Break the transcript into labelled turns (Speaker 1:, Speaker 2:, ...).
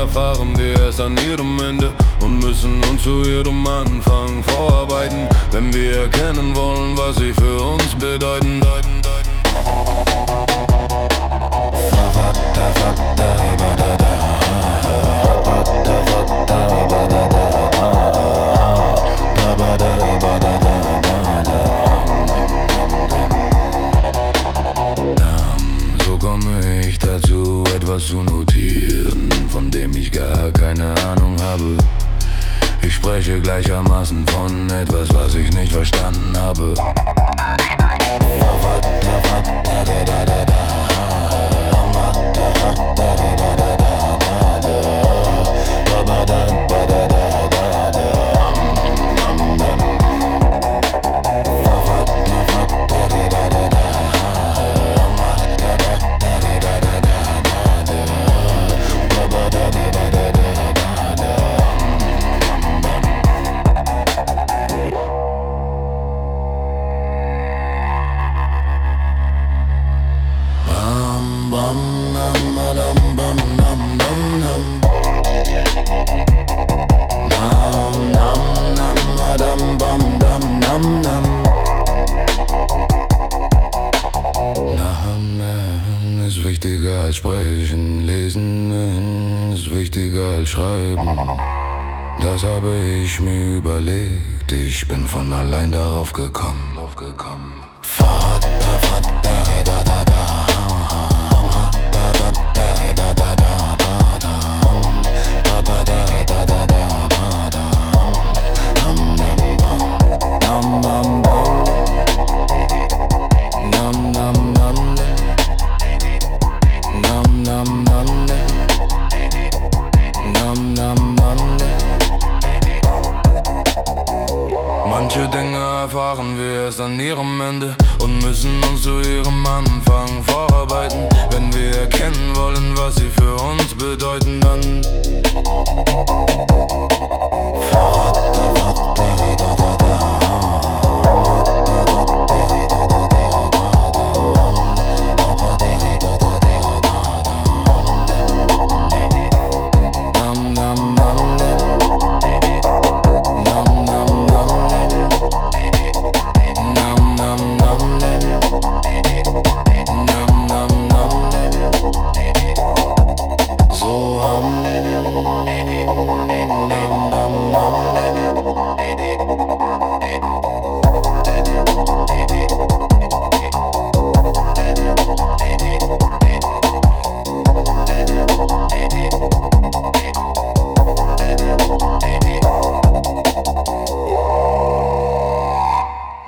Speaker 1: erfahren wir es an ihrem Ende und müssen uns zu ihrem Anfang vorarbeiten, wenn wir erkennen wollen, was sie für uns bedeuten. So komme ich dazu, etwas zu notieren, von dem ich gar keine Ahnung habe. Ich spreche gleichermaßen von etwas, was ich nicht verstanden habe. Ist wichtiger als sprechen, lesen ist wichtiger als schreiben. Das habe ich mir überlegt, ich bin von allein darauf gekommen. Manche Dinge erfahren wir erst an ihrem Ende und müssen uns zu ihrem Anfang vorarbeiten, wenn wir erkennen wollen, was sie für uns bedeuten, dann